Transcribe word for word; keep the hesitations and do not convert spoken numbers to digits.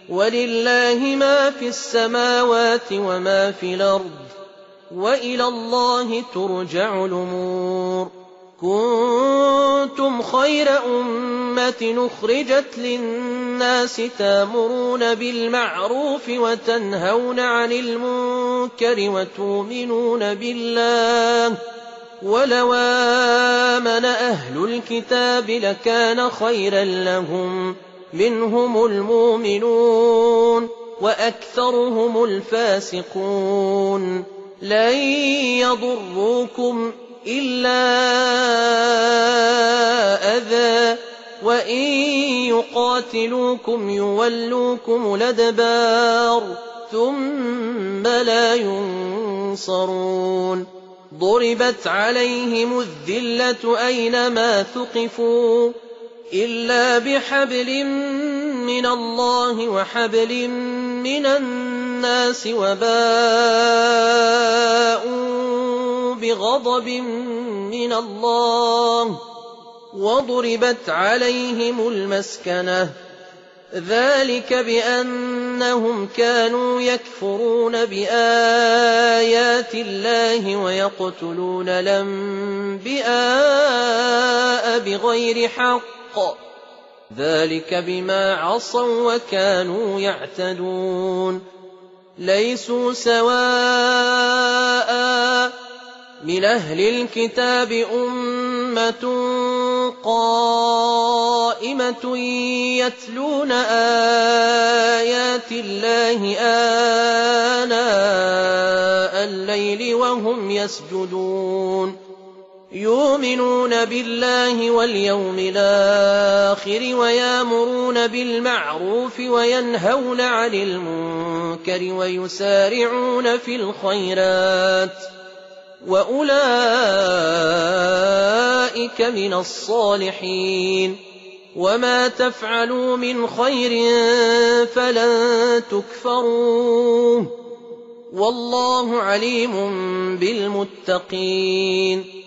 وَلِلَّهِ مَا فِي السَّمَاوَاتِ وَمَا فِي الْأَرْضِ وَإِلَى اللَّهِ تُرْجَعُ الْأُمُورُ كُنتُمْ خَيْرَ أُمَّةٍ أُخْرِجَتْ لِلنَّاسِ تَأْمُرُونَ بِالْمَعْرُوفِ وَتَنْهَوْنَ عَنِ الْمُنكَرِ وَتُؤْمِنُونَ بِاللَّهِ وَلَوْ آمَنَ أَهْلُ الْكِتَابِ لَكَانَ خَيْرًا لَّهُم مِّنْهُمُ الْمُؤْمِنُونَ وَأَكْثَرُهُمُ الْفَاسِقُونَ لَن يَضُرُّوكُمْ إِلَّا أَذًى وَإِن يُقَاتِلُوكُمْ يُوَلُّوكُمُ الْأَدْبَارَ ثُمَّ لَا يُنصَرُونَ ضُرِبَتْ عَلَيْهِمُ الذِّلَّةُ أَيْنَمَا ثُقِفُوا إِلَّا بِحَبْلٍ مِّنَ اللَّهِ وَحَبْلٍ مِّنَ النَّاسِ وَبَاءُوا بِغَضَبٍ مِّنَ اللَّهِ وَضُرِبَتْ عَلَيْهِمُ الْمَسْكَنَةُ ذَلِكَ بِأَنَّهُمْ كَانُوا يَكْفُرُونَ بِآيَاتِ اللَّهِ وَيَقْتُلُونَ الْأَنبِيَاءَ بِغَيْرِ حَقٍّ ذَلِكَ بِمَا عَصَوا وَّكَانُوا يَعْتَدُونَ لَيْسُوا سَوَاءً مِنْ أَهْلِ الْكِتَابِ أُمَّةٌ قَائِمَةٌ يَتْلُونَ آيَاتِ اللَّهِ آنَاءَ اللَّيْلِ وَهُمْ يَسْجُدُونَ يُؤْمِنُونَ بِاللَّهِ وَالْيَوْمِ الْآخِرِ وَيَأْمُرُونَ بِالْمَعْرُوفِ وَيَنْهَوْنَ عَنِ الْمُنكَرِ وَيُسَارِعُونَ فِي الْخَيْرَاتِ وَأُولَئِكَ مِنَ الصَّالِحِينَ وَمَا تَفْعَلُوا مِنْ خَيْرٍ فَلَن تُكْفَرُوهُ وَاللَّهُ عَلِيمٌ بِالْمُتَّقِينَ